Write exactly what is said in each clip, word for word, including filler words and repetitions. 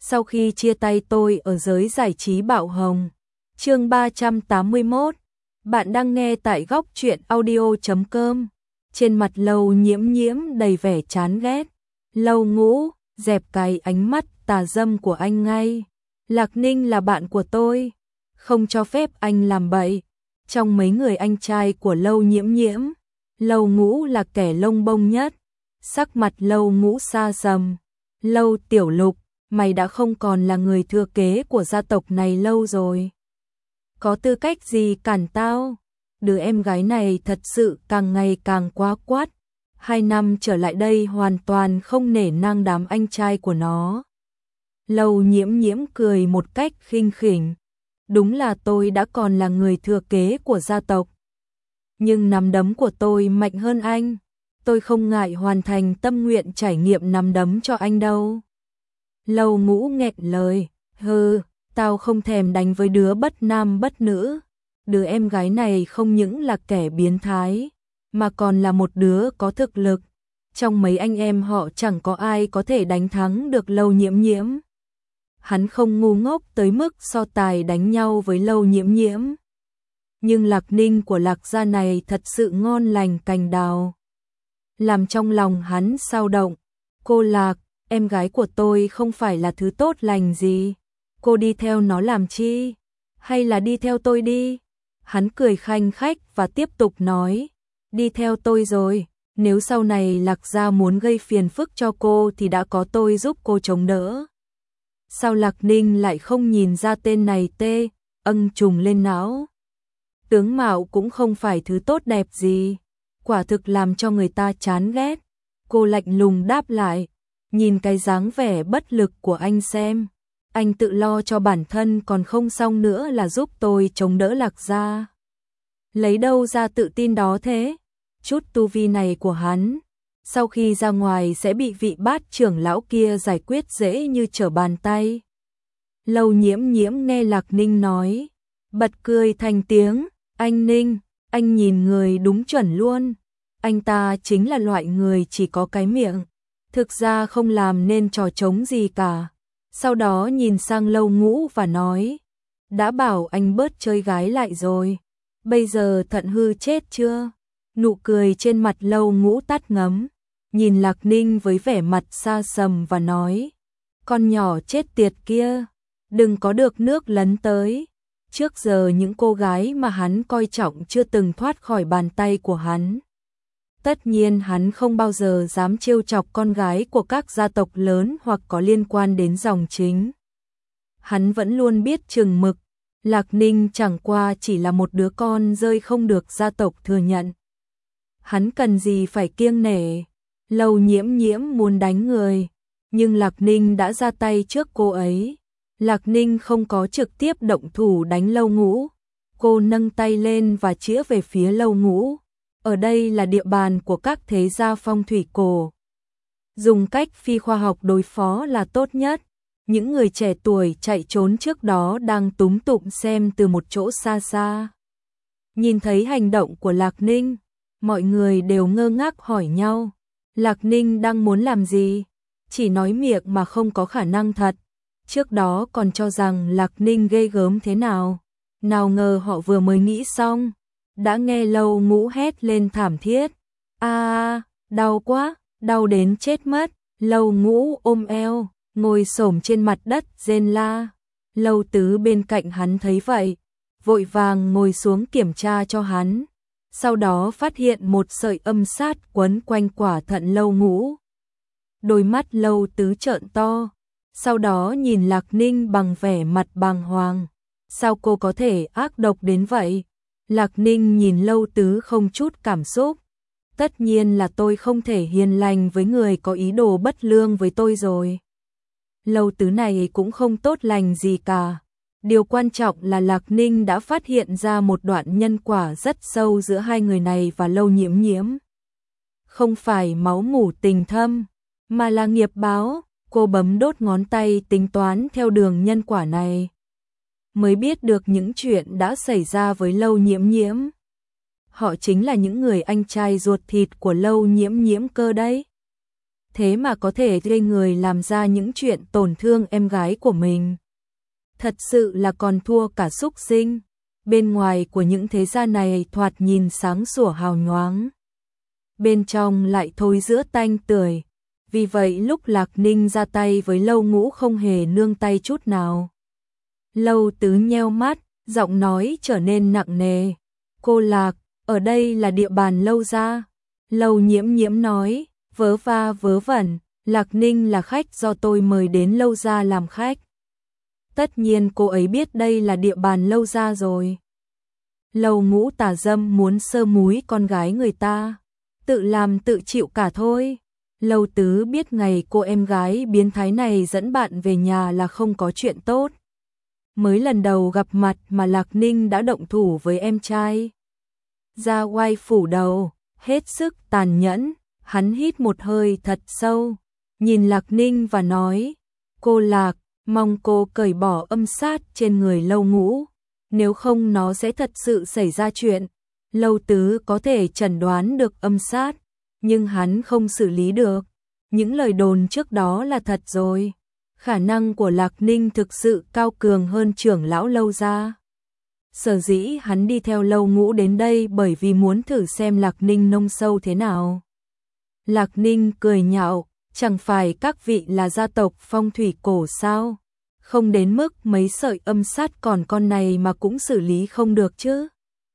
Sau khi chia tay tôi ở giới giải trí Bạo Hồng. Chương ba trăm tám mươi mốt. Bạn đang nghe tại góc truyện audio chấm com. Trên mặt Lâu Nhiễm Nhiễm đầy vẻ chán ghét. Lâu Ngũ, dẹp cái ánh mắt tà dâm của anh ngay. Lạc Ninh là bạn của tôi, không cho phép anh làm bậy. Trong mấy người anh trai của Lâu Nhiễm Nhiễm, Lâu Ngũ là kẻ lông bông nhất. Sắc mặt Lâu Ngũ xa sầm. Lâu Tiểu Lục, mày đã không còn là người thừa kế của gia tộc này lâu rồi. Có tư cách gì cản tao? Đứa em gái này thật sự càng ngày càng quá quát. Hai năm trở lại đây hoàn toàn không nể nang đám anh trai của nó. Lâu Nhiễm Nhiễm cười một cách khinh khỉnh. Đúng là tôi đã còn là người thừa kế của gia tộc. Nhưng nắm đấm của tôi mạnh hơn anh. Tôi không ngại hoàn thành tâm nguyện trải nghiệm nắm đấm cho anh đâu. Lâu Ngũ nghẹn lời. Hừ, tao không thèm đánh với đứa bất nam bất nữ. Đứa em gái này không những là kẻ biến thái, mà còn là một đứa có thực lực. Trong mấy anh em họ chẳng có ai có thể đánh thắng được Lâu Nhiễm Nhiễm. Hắn không ngu ngốc tới mức so tài đánh nhau với Lâu Nhiễm Nhiễm. Nhưng Lạc Ninh của Lạc gia này thật sự ngon lành cành đào. Làm trong lòng hắn sao động. Cô Lạc, em gái của tôi không phải là thứ tốt lành gì. Cô đi theo nó làm chi? Hay là đi theo tôi đi? Hắn cười khanh khách và tiếp tục nói. Đi theo tôi rồi. Nếu sau này Lạc gia muốn gây phiền phức cho cô thì đã có tôi giúp cô chống đỡ. Sao Lạc Ninh lại không nhìn ra tên này tê, âng trùng lên não. Tướng mạo cũng không phải thứ tốt đẹp gì. Quả thực làm cho người ta chán ghét. Cô lạnh lùng đáp lại. Nhìn cái dáng vẻ bất lực của anh xem. Anh tự lo cho bản thân còn không xong nữa là giúp tôi chống đỡ Lạc gia. Lấy đâu ra tự tin đó thế? Chút tu vi này của hắn, sau khi ra ngoài sẽ bị vị bát trưởng lão kia giải quyết dễ như trở bàn tay. Lâu Nhiễm Nhiễm nghe Lạc Ninh nói, bật cười thành tiếng. Anh Ninh, anh nhìn người đúng chuẩn luôn. Anh ta chính là loại người chỉ có cái miệng, thực ra không làm nên trò trống gì cả. Sau đó nhìn sang Lâu Ngũ và nói, đã bảo anh bớt chơi gái lại rồi, bây giờ thận hư chết chưa? Nụ cười trên mặt Lâu Ngũ tắt ngấm, nhìn Lạc Ninh với vẻ mặt xa sầm và nói, con nhỏ chết tiệt kia, đừng có được nước lấn tới. Trước giờ những cô gái mà hắn coi trọng chưa từng thoát khỏi bàn tay của hắn. Tất nhiên hắn không bao giờ dám trêu chọc con gái của các gia tộc lớn hoặc có liên quan đến dòng chính. Hắn vẫn luôn biết chừng mực, Lạc Ninh chẳng qua chỉ là một đứa con rơi không được gia tộc thừa nhận. Hắn cần gì phải kiêng nể. Lâu Nhiễm Nhiễm muốn đánh người, nhưng Lạc Ninh đã ra tay trước cô ấy. Lạc Ninh không có trực tiếp động thủ đánh Lâu Ngũ. Cô nâng tay lên và chĩa về phía Lâu Ngũ. Ở đây là địa bàn của các thế gia phong thủy cổ. Dùng cách phi khoa học đối phó là tốt nhất. Những người trẻ tuổi chạy trốn trước đó đang túm tụm xem từ một chỗ xa xa. Nhìn thấy hành động của Lạc Ninh, mọi người đều ngơ ngác hỏi nhau. Lạc Ninh đang muốn làm gì? Chỉ nói miệng mà không có khả năng thật. Trước đó còn cho rằng Lạc Ninh ghê gớm thế nào. Nào ngờ họ vừa mới nghĩ xong, đã nghe Lâu Ngũ hét lên thảm thiết. A, đau quá, đau đến chết mất. Lâu Ngũ ôm eo, ngồi xổm trên mặt đất rên la. Lâu Tứ bên cạnh hắn thấy vậy, vội vàng ngồi xuống kiểm tra cho hắn. Sau đó phát hiện một sợi âm sát quấn quanh quả thận Lâu Ngũ. Đôi mắt Lâu Tứ trợn to, sau đó nhìn Lạc Ninh bằng vẻ mặt bàng hoàng. Sao cô có thể ác độc đến vậy? Lạc Ninh nhìn Lâu Tứ không chút cảm xúc. Tất nhiên là tôi không thể hiền lành với người có ý đồ bất lương với tôi rồi. Lâu Tứ này cũng không tốt lành gì cả. Điều quan trọng là Lạc Ninh đã phát hiện ra một đoạn nhân quả rất sâu giữa hai người này và Lâu Nhiễm Nhiễm. Không phải máu mủ tình thâm, mà là nghiệp báo. Cô bấm đốt ngón tay tính toán theo đường nhân quả này. Mới biết được những chuyện đã xảy ra với Lâu Nhiễm Nhiễm. Họ chính là những người anh trai ruột thịt của Lâu Nhiễm Nhiễm cơ đấy. thế mà có thể gây người làm ra những chuyện tổn thương em gái của mình. Thật sự là còn thua cả súc sinh. Bên ngoài của những thế gia này thoạt nhìn sáng sủa hào nhoáng, bên trong lại thối rữa tanh tưởi. Vì vậy lúc Lạc Ninh ra tay với Lâu Ngũ không hề nương tay chút nào. Lâu Tứ nheo mắt, giọng nói trở nên nặng nề. Cô Lạc, ở đây là địa bàn Lâu gia. Lâu Nhiễm Nhiễm nói, vớ va vớ vẩn, Lạc Ninh là khách do tôi mời đến Lâu gia làm khách. Tất nhiên cô ấy biết đây là địa bàn Lâu gia rồi. Lâu Ngũ tà dâm muốn sơ múi con gái người ta, tự làm tự chịu cả thôi. Lâu Tứ biết ngày cô em gái biến thái này dẫn bạn về nhà là không có chuyện tốt. Mới lần đầu gặp mặt mà Lạc Ninh đã động thủ với em trai. Ra oai phủ đầu, hết sức tàn nhẫn, hắn hít một hơi thật sâu, nhìn Lạc Ninh và nói, cô Lạc, mong cô cởi bỏ âm sát trên người Lâu Ngũ, nếu không nó sẽ thật sự xảy ra chuyện. Lâu Tứ có thể chẩn đoán được âm sát, nhưng hắn không xử lý được. Những lời đồn trước đó là thật rồi. Khả năng của Lạc Ninh thực sự cao cường hơn trưởng lão Lâu gia. Sở dĩ hắn đi theo Lâu Ngũ đến đây bởi vì muốn thử xem Lạc Ninh nông sâu thế nào. Lạc Ninh cười nhạo, chẳng phải các vị là gia tộc phong thủy cổ sao? Không đến mức mấy sợi âm sát còn con này mà cũng xử lý không được chứ.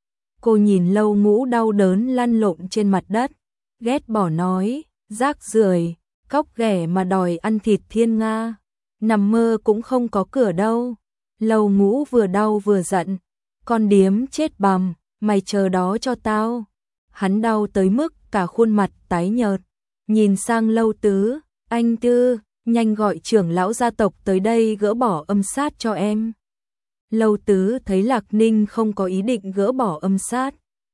Cô nhìn Lâu Ngũ đau đớn lăn lộn trên mặt đất, ghét bỏ nói, rác rưởi, cóc ghẻ mà đòi ăn thịt thiên nga, nằm mơ cũng không có cửa đâu. Lâu Ngũ vừa đau vừa giận, con điếm chết bằm, mày chờ đó cho tao. Hắn đau tới mức cả khuôn mặt tái nhợt, nhìn sang Lâu Tứ, anh Tư, nhanh gọi trưởng lão gia tộc tới đây gỡ bỏ âm sát cho em. Lâu Tứ thấy Lạc Ninh không có ý định gỡ bỏ âm sát,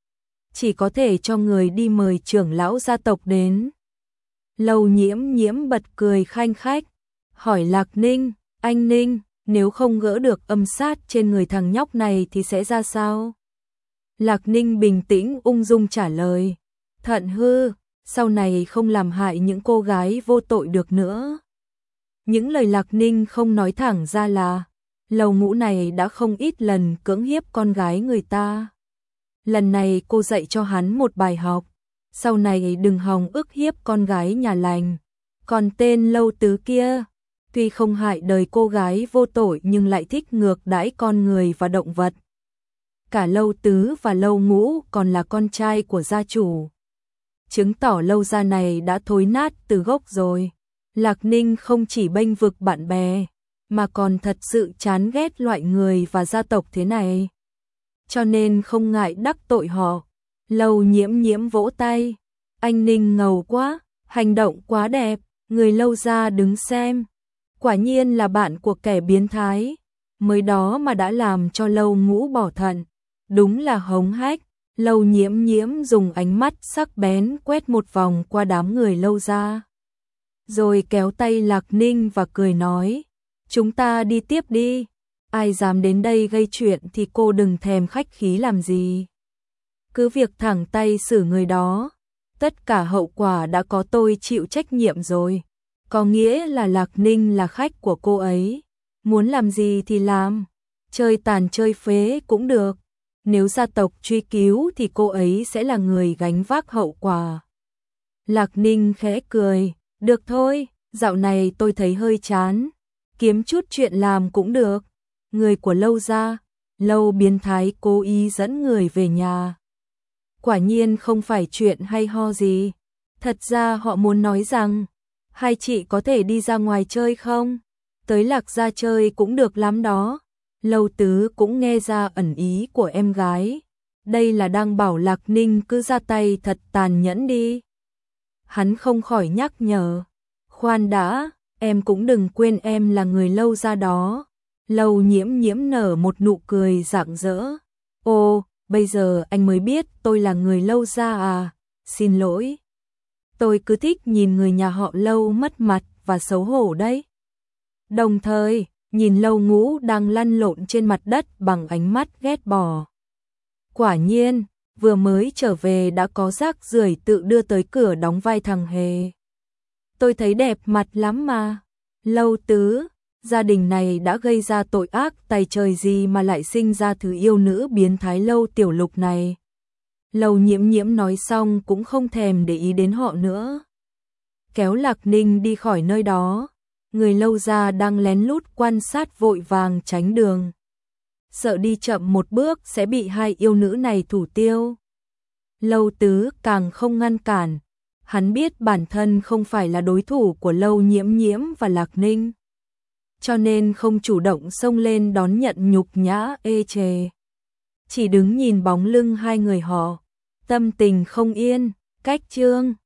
chỉ có thể cho người đi mời trưởng lão gia tộc đến. Lâu Nhiễm Nhiễm bật cười khanh khách, hỏi Lạc Ninh, anh Ninh, nếu không gỡ được âm sát trên người thằng nhóc này thì sẽ ra sao? Lạc Ninh bình tĩnh ung dung trả lời, thận hư, sau này không làm hại những cô gái vô tội được nữa. Những lời Lạc Ninh không nói thẳng ra là, Lâu Ngũ này đã không ít lần cưỡng hiếp con gái người ta. Lần này cô dạy cho hắn một bài học, sau này đừng hòng ức hiếp con gái nhà lành. Còn tên Lâu Tứ kia, tuy không hại đời cô gái vô tội nhưng lại thích ngược đãi con người và động vật. Cả Lâu Tứ và Lâu Ngũ còn là con trai của gia chủ, chứng tỏ Lâu gia này đã thối nát từ gốc rồi. Lạc Ninh không chỉ bênh vực bạn bè, mà còn thật sự chán ghét loại người và gia tộc thế này, cho nên không ngại đắc tội họ. Lâu Nhiễm Nhiễm vỗ tay, anh Ninh ngầu quá, hành động quá đẹp, người Lâu gia đứng xem, quả nhiên là bạn của kẻ biến thái, mới đó mà đã làm cho Lâu Ngũ bỏ thận, đúng là hống hách. Lâu Nhiễm Nhiễm dùng ánh mắt sắc bén quét một vòng qua đám người Lâu gia, rồi kéo tay Lạc Ninh và cười nói, chúng ta đi tiếp đi, ai dám đến đây gây chuyện thì cô đừng thèm khách khí làm gì. Cứ việc thẳng tay xử người đó, tất cả hậu quả đã có tôi chịu trách nhiệm rồi. Có nghĩa là Lạc Ninh là khách của cô ấy, muốn làm gì thì làm, chơi tàn chơi phế cũng được. Nếu gia tộc truy cứu thì cô ấy sẽ là người gánh vác hậu quả. Lạc Ninh khẽ cười, được thôi, dạo này tôi thấy hơi chán, kiếm chút chuyện làm cũng được. Người của Lâu gia, Lâu biến thái cố ý dẫn người về nhà, quả nhiên không phải chuyện hay ho gì. Thật ra họ muốn nói rằng, hai chị có thể đi ra ngoài chơi không? Tới Lạc gia chơi cũng được lắm đó. Lâu Tứ cũng nghe ra ẩn ý của em gái, đây là đang bảo Lạc Ninh cứ ra tay thật tàn nhẫn đi. Hắn không khỏi nhắc nhở, khoan đã, em cũng đừng quên em là người Lâu gia đó. Lâu Nhiễm Nhiễm nở một nụ cười rạng rỡ, ồ, bây giờ anh mới biết tôi là người Lâu gia à, xin lỗi. Tôi cứ thích nhìn người nhà họ Lâu mất mặt và xấu hổ đấy. Đồng thời, nhìn Lâu Ngũ đang lăn lộn trên mặt đất bằng ánh mắt ghét bỏ. Quả nhiên, vừa mới trở về đã có rác rưởi tự đưa tới cửa đóng vai thằng hề. tôi thấy đẹp mặt lắm mà. Lâu Tứ, gia đình này đã gây ra tội ác tày trời gì mà lại sinh ra thứ yêu nữ biến thái Lâu Tiểu Lục này. Lâu Nhiễm Nhiễm nói xong cũng không thèm để ý đến họ nữa. Kéo Lạc Ninh đi khỏi nơi đó, người Lâu gia đang lén lút quan sát vội vàng tránh đường. Sợ đi chậm một bước sẽ bị hai yêu nữ này thủ tiêu. Lâu Tứ càng không ngăn cản, hắn biết bản thân không phải là đối thủ của Lâu Nhiễm Nhiễm và Lạc Ninh, cho nên không chủ động xông lên đón nhận nhục nhã ê chề. Chỉ đứng nhìn bóng lưng hai người họ, tâm tình không yên. Cách chương